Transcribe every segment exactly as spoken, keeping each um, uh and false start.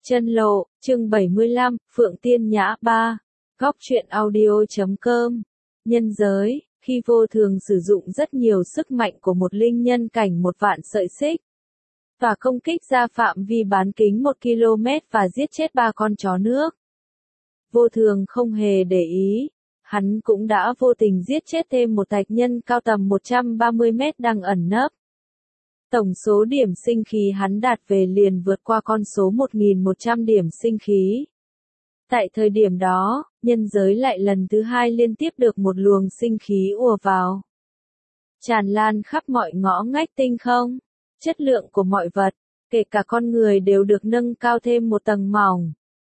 Chân lộ, chương bảy mươi lăm, Phượng Tiên Nhã ba. Góc truyện audio chấm com. Nhân giới, khi vô thường sử dụng rất nhiều sức mạnh của một linh nhân cảnh một vạn sợi xích, và công kích ra phạm vi bán kính một ki lô mét và giết chết ba con chó nước. Vô thường không hề để ý, hắn cũng đã vô tình giết chết thêm một thạch nhân cao tầm một trăm ba mươi mét đang ẩn nấp. Tổng số điểm sinh khí hắn đạt về liền vượt qua con số một nghìn một trăm điểm sinh khí. Tại thời điểm đó, nhân giới lại lần thứ hai liên tiếp được một luồng sinh khí ùa vào, tràn lan khắp mọi ngõ ngách tinh không. Chất lượng của mọi vật, kể cả con người đều được nâng cao thêm một tầng mỏng.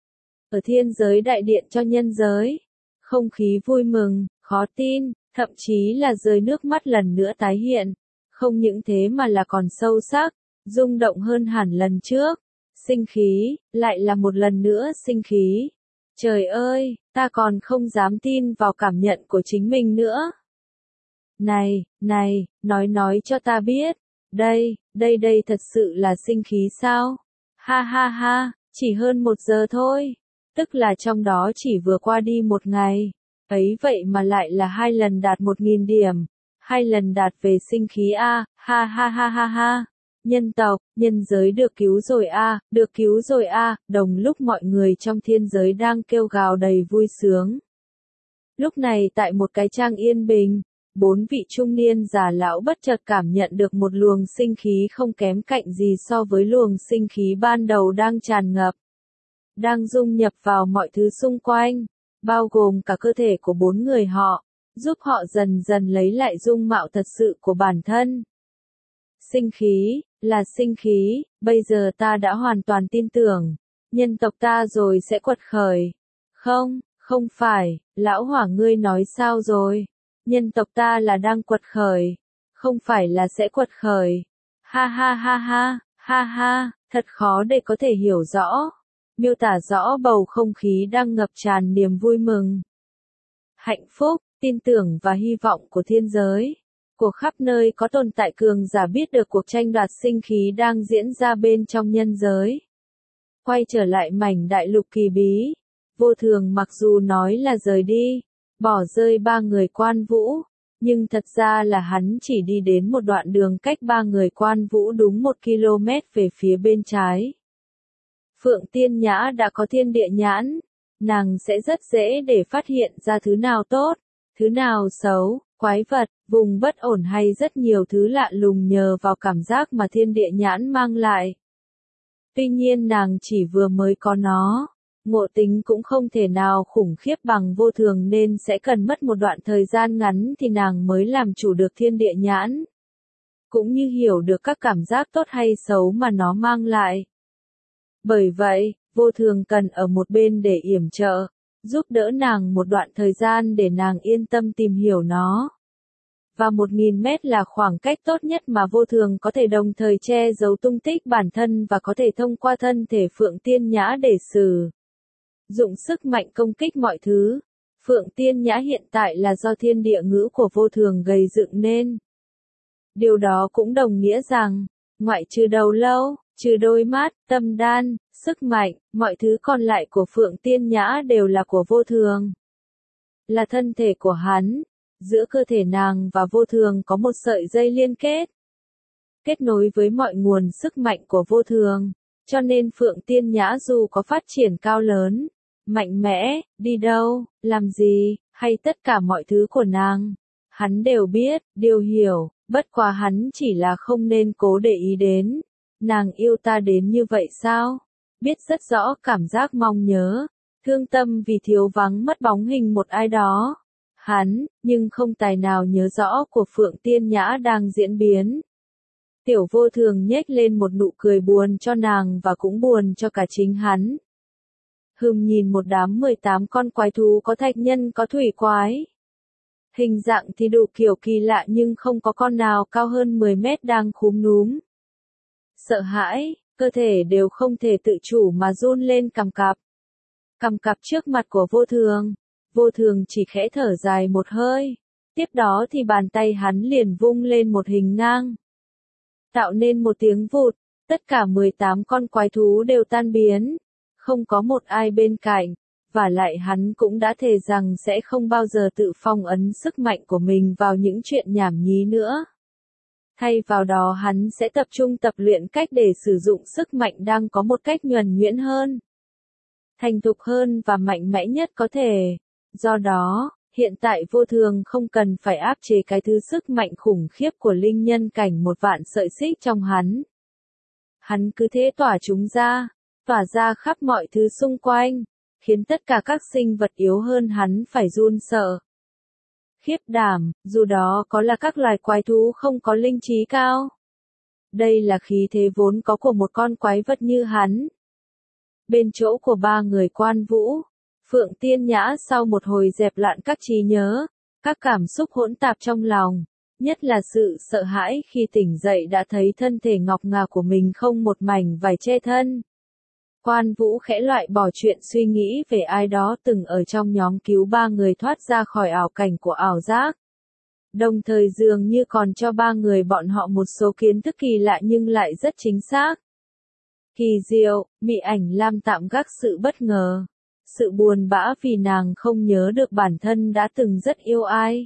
Ở thiên giới đại điện cho nhân giới, không khí vui mừng, khó tin, thậm chí là rơi nước mắt lần nữa tái hiện. Không những thế mà là còn sâu sắc, rung động hơn hẳn lần trước. Sinh khí, lại là một lần nữa sinh khí. Trời ơi, ta còn không dám tin vào cảm nhận của chính mình nữa. Này, này, nói nói cho ta biết. Đây, đây đây thật sự là sinh khí sao? Ha ha ha, chỉ hơn một giờ thôi. Tức là trong đó chỉ vừa qua đi một ngày. Ấy vậy mà lại là hai lần đạt một nghìn điểm. Hai lần đạt về sinh khí A, ha ha ha ha ha. Nhân tộc, nhân giới được cứu rồi A, được cứu rồi A, đồng lúc mọi người trong thiên giới đang kêu gào đầy vui sướng. Lúc này tại một cái trang yên bình, bốn vị trung niên già lão bất chợt cảm nhận được một luồng sinh khí không kém cạnh gì so với luồng sinh khí ban đầu đang tràn ngập, đang dung nhập vào mọi thứ xung quanh, bao gồm cả cơ thể của bốn người họ, giúp họ dần dần lấy lại dung mạo thật sự của bản thân. Sinh khí, là sinh khí, bây giờ ta đã hoàn toàn tin tưởng, nhân tộc ta rồi sẽ quật khởi. Không, không phải, lão hỏa ngươi nói sao rồi? Nhân tộc ta là đang quật khởi, không phải là sẽ quật khởi. Ha ha ha ha, ha ha, thật khó để có thể hiểu rõ, miêu tả rõ bầu không khí đang ngập tràn niềm vui mừng, hạnh phúc, tin tưởng và hy vọng của thiên giới. Của khắp nơi có tồn tại cường giả biết được cuộc tranh đoạt sinh khí đang diễn ra bên trong nhân giới. Quay trở lại mảnh đại lục kỳ bí, vô thường mặc dù nói là rời đi, bỏ rơi ba người quan vũ, nhưng thật ra là hắn chỉ đi đến một đoạn đường cách ba người quan vũ đúng một ki lô mét về phía bên trái. Phượng Tiên Nhã đã có thiên địa nhãn, nàng sẽ rất dễ để phát hiện ra thứ nào tốt, thứ nào xấu, quái vật, vùng bất ổn hay rất nhiều thứ lạ lùng nhờ vào cảm giác mà thiên địa nhãn mang lại. Tuy nhiên nàng chỉ vừa mới có nó, ngộ tính cũng không thể nào khủng khiếp bằng vô thường nên sẽ cần mất một đoạn thời gian ngắn thì nàng mới làm chủ được thiên địa nhãn, cũng như hiểu được các cảm giác tốt hay xấu mà nó mang lại. Bởi vậy, vô thường cần ở một bên để yểm trợ, giúp đỡ nàng một đoạn thời gian để nàng yên tâm tìm hiểu nó. Và một nghìn mét là khoảng cách tốt nhất mà vô thường có thể đồng thời che giấu tung tích bản thân và có thể thông qua thân thể Phượng Tiên Nhã để sử dụng sức mạnh công kích mọi thứ. Phượng Tiên Nhã hiện tại là do thiên địa ngữ của vô thường gây dựng nên. Điều đó cũng đồng nghĩa rằng, ngoại trừ đầu lâu, trừ đôi mắt, tâm đan, sức mạnh, mọi thứ còn lại của Phượng Tiên Nhã đều là của vô thường. Là thân thể của hắn, giữa cơ thể nàng và vô thường có một sợi dây liên kết, kết nối với mọi nguồn sức mạnh của vô thường, cho nên Phượng Tiên Nhã dù có phát triển cao lớn, mạnh mẽ, đi đâu, làm gì, hay tất cả mọi thứ của nàng, hắn đều biết, đều hiểu, bất quá hắn chỉ là không nên cố để ý đến. Nàng yêu ta đến như vậy sao? Biết rất rõ cảm giác mong nhớ, thương tâm vì thiếu vắng mất bóng hình một ai đó. Hắn, nhưng không tài nào nhớ rõ của Phượng Tiên Nhã đang diễn biến. Tiểu vô thường nhếch lên một nụ cười buồn cho nàng và cũng buồn cho cả chính hắn. Hừm, nhìn một đám mười tám con quái thú có thạch nhân có thủy quái. Hình dạng thì đủ kiểu kỳ lạ nhưng không có con nào cao hơn mười mét đang khúm núm. Sợ hãi, cơ thể đều không thể tự chủ mà run lên cằm cặp. Cằm cặp trước mặt của vô thường, vô thường chỉ khẽ thở dài một hơi, tiếp đó thì bàn tay hắn liền vung lên một hình ngang, tạo nên một tiếng vụt, tất cả mười tám con quái thú đều tan biến, không có một ai bên cạnh, và lại hắn cũng đã thề rằng sẽ không bao giờ tự phong ấn sức mạnh của mình vào những chuyện nhảm nhí nữa. Thay vào đó hắn sẽ tập trung tập luyện cách để sử dụng sức mạnh đang có một cách nhuần nhuyễn hơn, thành thục hơn và mạnh mẽ nhất có thể. Do đó, hiện tại vô thường không cần phải áp chế cái thứ sức mạnh khủng khiếp của linh nhân cảnh một vạn sợi xích trong hắn. Hắn cứ thế tỏa chúng ra, tỏa ra khắp mọi thứ xung quanh, khiến tất cả các sinh vật yếu hơn hắn phải run sợ, khiếp đảm, dù đó có là các loài quái thú không có linh trí cao. Đây là khí thế vốn có của một con quái vật như hắn. Bên chỗ của ba người Quan Vũ, Phượng Tiên Nhã sau một hồi dẹp loạn các trí nhớ, các cảm xúc hỗn tạp trong lòng, nhất là sự sợ hãi khi tỉnh dậy đã thấy thân thể ngọc ngà của mình không một mảnh vải che thân. Quan Vũ khẽ loại bỏ chuyện suy nghĩ về ai đó từng ở trong nhóm cứu ba người thoát ra khỏi ảo cảnh của ảo giác. Đồng thời dường như còn cho ba người bọn họ một số kiến thức kỳ lạ nhưng lại rất chính xác. Kỳ diệu, Mị Ảnh Lam tạm gác sự bất ngờ, sự buồn bã vì nàng không nhớ được bản thân đã từng rất yêu ai,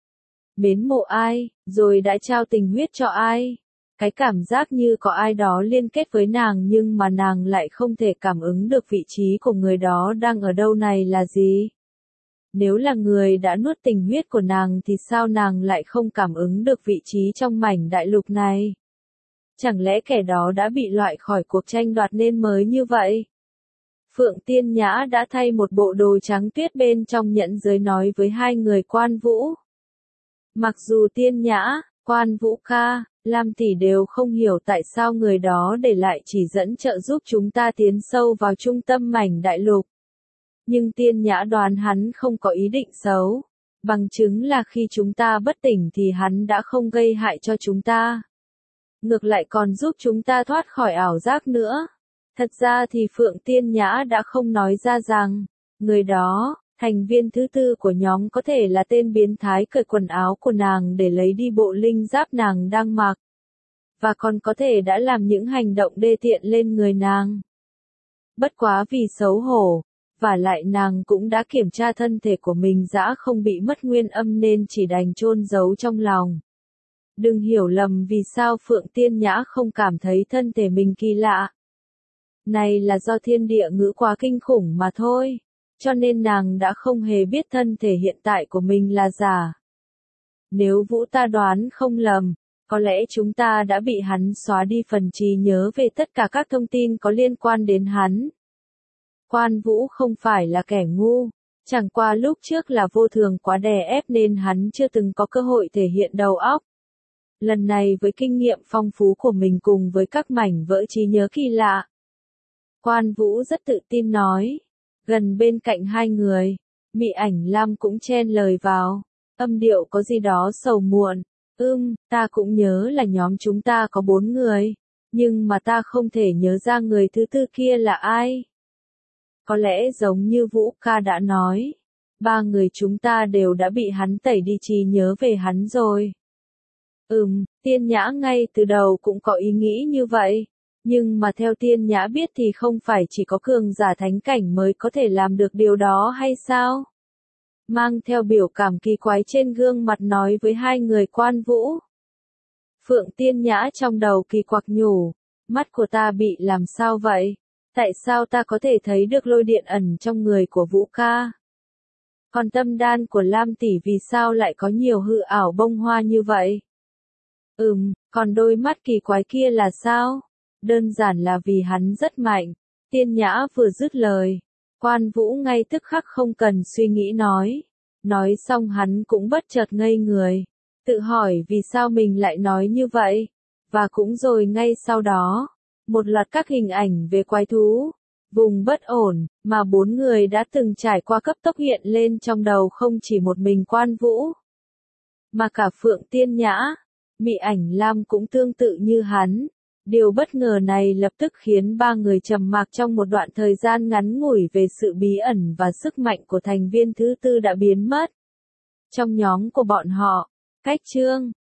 mến mộ ai, rồi đã trao tình huyết cho ai. Cái cảm giác như có ai đó liên kết với nàng nhưng mà nàng lại không thể cảm ứng được vị trí của người đó đang ở đâu này là gì. Nếu là người đã nuốt tình huyết của nàng thì sao nàng lại không cảm ứng được vị trí trong mảnh đại lục này? Chẳng lẽ kẻ đó đã bị loại khỏi cuộc tranh đoạt nên mới như vậy? Phượng Tiên Nhã đã thay một bộ đồ trắng tuyết bên trong nhẫn giới nói với hai người Quan Vũ. Mặc dù Tiên Nhã, Quan Vũ ca, Lam tỷ đều không hiểu tại sao người đó để lại chỉ dẫn trợ giúp chúng ta tiến sâu vào trung tâm mảnh đại lục. Nhưng Tiên Nhã đoán hắn không có ý định xấu. Bằng chứng là khi chúng ta bất tỉnh thì hắn đã không gây hại cho chúng ta. Ngược lại còn giúp chúng ta thoát khỏi ảo giác nữa. Thật ra thì Phượng Tiên Nhã đã không nói ra rằng, người đó, thành viên thứ tư của nhóm có thể là tên biến thái cởi quần áo của nàng để lấy đi bộ linh giáp nàng đang mặc. Và còn có thể đã làm những hành động đê tiện lên người nàng. Bất quá vì xấu hổ, và lại nàng cũng đã kiểm tra thân thể của mình dã không bị mất nguyên âm nên chỉ đành chôn giấu trong lòng. Đừng hiểu lầm vì sao Phượng Tiên Nhã không cảm thấy thân thể mình kỳ lạ. Này là do thiên địa ngữ quá kinh khủng mà thôi, cho nên nàng đã không hề biết thân thể hiện tại của mình là giả. Nếu Vũ ta đoán không lầm, có lẽ chúng ta đã bị hắn xóa đi phần trí nhớ về tất cả các thông tin có liên quan đến hắn. Quan Vũ không phải là kẻ ngu, chẳng qua lúc trước là vô thường quá đè ép nên hắn chưa từng có cơ hội thể hiện đầu óc. Lần này với kinh nghiệm phong phú của mình cùng với các mảnh vỡ trí nhớ kỳ lạ, Quan Vũ rất tự tin nói. Gần bên cạnh hai người, Mị Ảnh Lam cũng chen lời vào, âm điệu có gì đó sầu muộn. Ưm, ta cũng nhớ là nhóm chúng ta có bốn người, nhưng mà ta không thể nhớ ra người thứ tư kia là ai. Có lẽ giống như Vũ ca đã nói, ba người chúng ta đều đã bị hắn tẩy đi trí nhớ về hắn rồi. Ừm, Tiên Nhã ngay từ đầu cũng có ý nghĩ như vậy, nhưng mà theo Tiên Nhã biết thì không phải chỉ có cường giả thánh cảnh mới có thể làm được điều đó hay sao? Mang theo biểu cảm kỳ quái trên gương mặt nói với hai người Quan Vũ. Phượng Tiên Nhã trong đầu kỳ quặc nhủ, mắt của ta bị làm sao vậy? Tại sao ta có thể thấy được lôi điện ẩn trong người của Vũ ca? Còn tâm đan của Lam tỷ vì sao lại có nhiều hư ảo bông hoa như vậy? Ừm, còn đôi mắt kỳ quái kia là sao? Đơn giản là vì hắn rất mạnh. Tiên Nhã vừa dứt lời, Quan Vũ ngay tức khắc không cần suy nghĩ nói. Nói xong hắn cũng bất chợt ngây người, tự hỏi vì sao mình lại nói như vậy. Và cũng rồi ngay sau đó, một loạt các hình ảnh về quái thú, vùng bất ổn, mà bốn người đã từng trải qua cấp tốc hiện lên trong đầu không chỉ một mình Quan Vũ, mà cả Phượng Tiên Nhã, Mị Ảnh Lam cũng tương tự như hắn. Điều bất ngờ này lập tức khiến ba người trầm mặc trong một đoạn thời gian ngắn ngủi về sự bí ẩn và sức mạnh của thành viên thứ tư đã biến mất. Trong nhóm của bọn họ, cách chương